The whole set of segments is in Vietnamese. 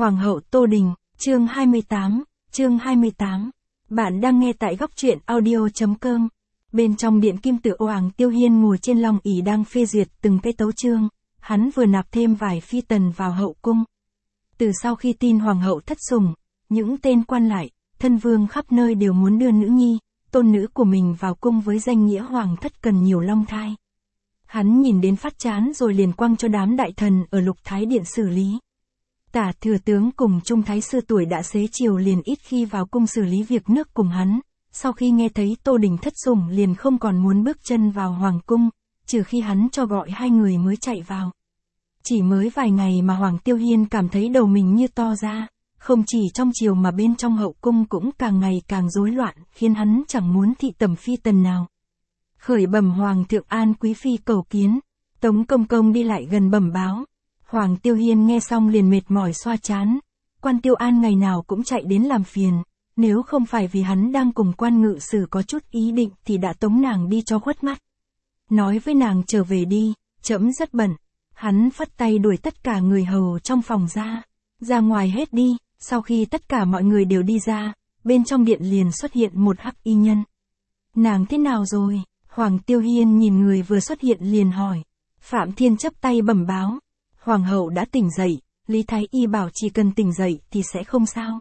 Hoàng hậu Tô Đình, chương 28. Bạn đang nghe tại góc truyện audio.com. Bên trong điện kim tự Hoàng Tiêu Hiên ngồi trên long ỷ đang phê duyệt từng cái tấu chương, hắn vừa nạp thêm vài phi tần vào hậu cung. Từ sau khi tin hoàng hậu thất sủng, những tên quan lại, thân vương khắp nơi đều muốn đưa nữ nhi, tôn nữ của mình vào cung với danh nghĩa hoàng thất cần nhiều long thai. Hắn nhìn đến phát chán rồi liền quăng cho đám đại thần ở Lục Thái Điện xử lý. Tả thừa tướng cùng Trung Thái sư tuổi đã xế chiều liền ít khi vào cung xử lý việc nước cùng hắn, sau khi nghe thấy Tô Đình thất sủng liền không còn muốn bước chân vào hoàng cung, trừ khi hắn cho gọi hai người mới chạy vào. Chỉ mới vài ngày mà Hoàng Tiêu Hiên cảm thấy đầu mình như to ra, không chỉ trong triều mà bên trong hậu cung cũng càng ngày càng rối loạn, khiến hắn chẳng muốn thị tẩm phi tần nào. Khởi bẩm Hoàng thượng An quý phi cầu kiến, Tống Công Công đi lại gần bẩm báo. Hoàng Tiêu Hiên nghe xong liền mệt mỏi xoa trán, quan Tiêu An ngày nào cũng chạy đến làm phiền, nếu không phải vì hắn đang cùng quan ngự sử có chút ý định thì đã tống nàng đi cho khuất mắt. Nói với nàng trở về đi, trẫm rất bận. Hắn phất tay đuổi tất cả người hầu trong phòng ra ngoài hết đi. Sau khi tất cả mọi người đều đi ra, bên trong điện liền xuất hiện một hắc y nhân. Nàng thế nào rồi? Hoàng Tiêu Hiên nhìn người vừa xuất hiện liền hỏi. Phạm Thiên chắp tay bẩm báo. Hoàng hậu đã tỉnh dậy, Lý Thái Y bảo chỉ cần tỉnh dậy thì sẽ không sao.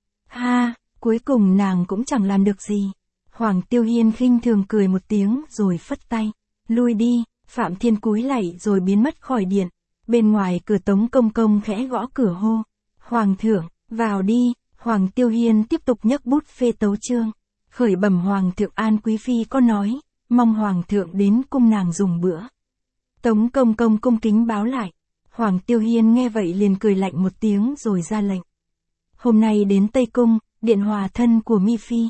Ha, cuối cùng nàng cũng chẳng làm được gì. Hoàng Tiêu Hiên khinh thường cười một tiếng rồi phất tay. Lui đi. Phạm Thiên cúi lạy rồi biến mất khỏi điện. Bên ngoài cửa Tống Công Công khẽ gõ cửa hô. Hoàng thượng, vào đi. Hoàng Tiêu Hiên tiếp tục nhấc bút phê tấu chương. Khởi bẩm Hoàng thượng An quý phi có nói, mong Hoàng thượng đến cung nàng dùng bữa. Tống Công Công cung kính báo lại. Hoàng Tiêu Hiên nghe vậy liền cười lạnh một tiếng rồi ra lệnh. Hôm nay đến Tây Cung, điện hòa thân của Mi Phi.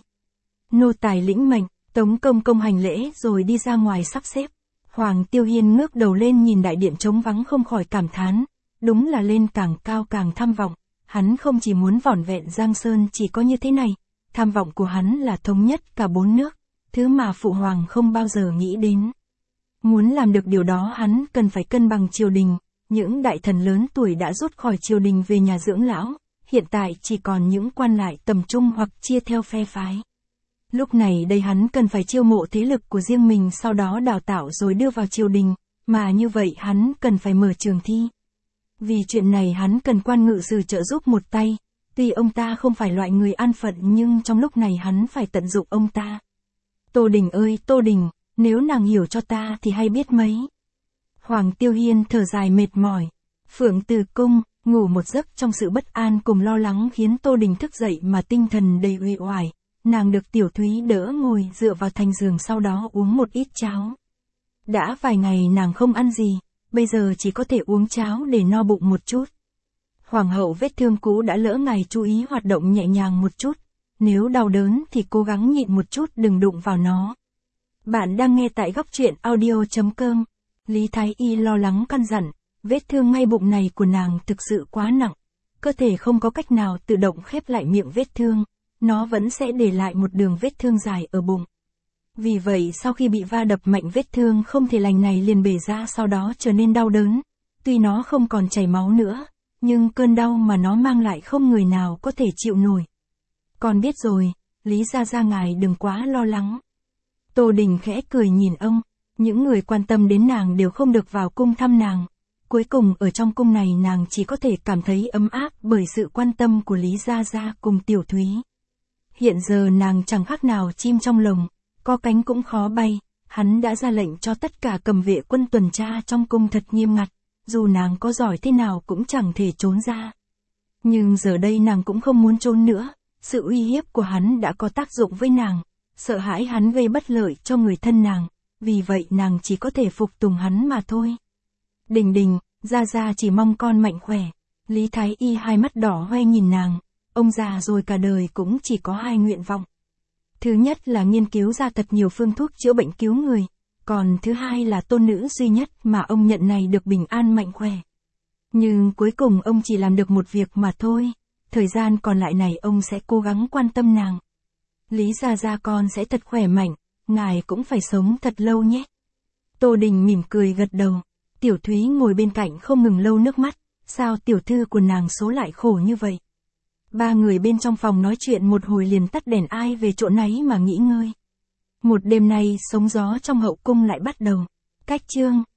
Nô tài lĩnh mệnh. Tống Công Công hành lễ rồi đi ra ngoài sắp xếp. Hoàng Tiêu Hiên ngước đầu lên nhìn đại điện trống vắng không khỏi cảm thán, đúng là lên càng cao càng tham vọng, hắn không chỉ muốn vỏn vẹn Giang Sơn chỉ có như thế này, tham vọng của hắn là thống nhất cả bốn nước, thứ mà Phụ Hoàng không bao giờ nghĩ đến. Muốn làm được điều đó hắn cần phải cân bằng triều đình, những đại thần lớn tuổi đã rút khỏi triều đình về nhà dưỡng lão, hiện tại chỉ còn những quan lại tầm trung hoặc chia theo phe phái. Lúc này đây hắn cần phải chiêu mộ thế lực của riêng mình sau đó đào tạo rồi đưa vào triều đình, mà như vậy hắn cần phải mở trường thi. Vì chuyện này hắn cần quan ngự sử trợ giúp một tay, tuy ông ta không phải loại người an phận nhưng trong lúc này hắn phải tận dụng ông ta. Tô Đình ơi Tô Đình, nếu nàng hiểu cho ta thì hay biết mấy. Hoàng Tiêu Hiên thở dài mệt mỏi. Phượng Từ Cung, ngủ một giấc trong sự bất an cùng lo lắng khiến Tô Đình thức dậy mà tinh thần đầy uể oải. Nàng được Tiểu Thúy đỡ ngồi dựa vào thành giường sau đó uống một ít cháo. Đã vài ngày nàng không ăn gì, bây giờ chỉ có thể uống cháo để no bụng một chút. Hoàng hậu vết thương cũ đã lỡ ngài chú ý hoạt động nhẹ nhàng một chút, nếu đau đớn thì cố gắng nhịn một chút đừng đụng vào nó. Bạn đang nghe tại góc truyện audio.com. Lý Thái Y lo lắng căn dặn, vết thương ngay bụng này của nàng thực sự quá nặng, cơ thể không có cách nào tự động khép lại miệng vết thương. Nó vẫn sẽ để lại một đường vết thương dài ở bụng. Vì vậy sau khi bị va đập mạnh vết thương không thể lành này liền bể ra sau đó trở nên đau đớn. Tuy nó không còn chảy máu nữa, nhưng cơn đau mà nó mang lại không người nào có thể chịu nổi. Con biết rồi, Lý gia gia ngài đừng quá lo lắng. Tô Đình khẽ cười nhìn ông, những người quan tâm đến nàng đều không được vào cung thăm nàng. Cuối cùng ở trong cung này nàng chỉ có thể cảm thấy ấm áp bởi sự quan tâm của Lý gia gia cùng Tiểu Thúy. Hiện giờ nàng chẳng khác nào chim trong lồng, có cánh cũng khó bay, hắn đã ra lệnh cho tất cả cầm vệ quân tuần tra trong cung thật nghiêm ngặt, dù nàng có giỏi thế nào cũng chẳng thể trốn ra. Nhưng giờ đây nàng cũng không muốn trốn nữa, sự uy hiếp của hắn đã có tác dụng với nàng, sợ hãi hắn gây bất lợi cho người thân nàng, vì vậy nàng chỉ có thể phục tùng hắn mà thôi. Đình Đình, gia gia chỉ mong con mạnh khỏe. Lý Thái Y hai mắt đỏ hoe nhìn nàng. Ông già rồi cả đời cũng chỉ có hai nguyện vọng. Thứ nhất là nghiên cứu ra thật nhiều phương thuốc chữa bệnh cứu người, còn thứ hai là tôn nữ duy nhất mà ông nhận này được bình an mạnh khỏe. Nhưng cuối cùng ông chỉ làm được một việc mà thôi, thời gian còn lại này ông sẽ cố gắng quan tâm nàng. Lý gia gia con sẽ thật khỏe mạnh, ngài cũng phải sống thật lâu nhé. Tô Đình mỉm cười gật đầu, Tiểu Thúy ngồi bên cạnh không ngừng lau nước mắt, Sao tiểu thư của nàng số lại khổ như vậy? Ba người bên trong phòng nói chuyện một hồi liền tắt đèn, ai về chỗ nấy mà nghỉ ngơi. Một đêm nay sóng gió trong hậu cung lại bắt đầu. Cách chương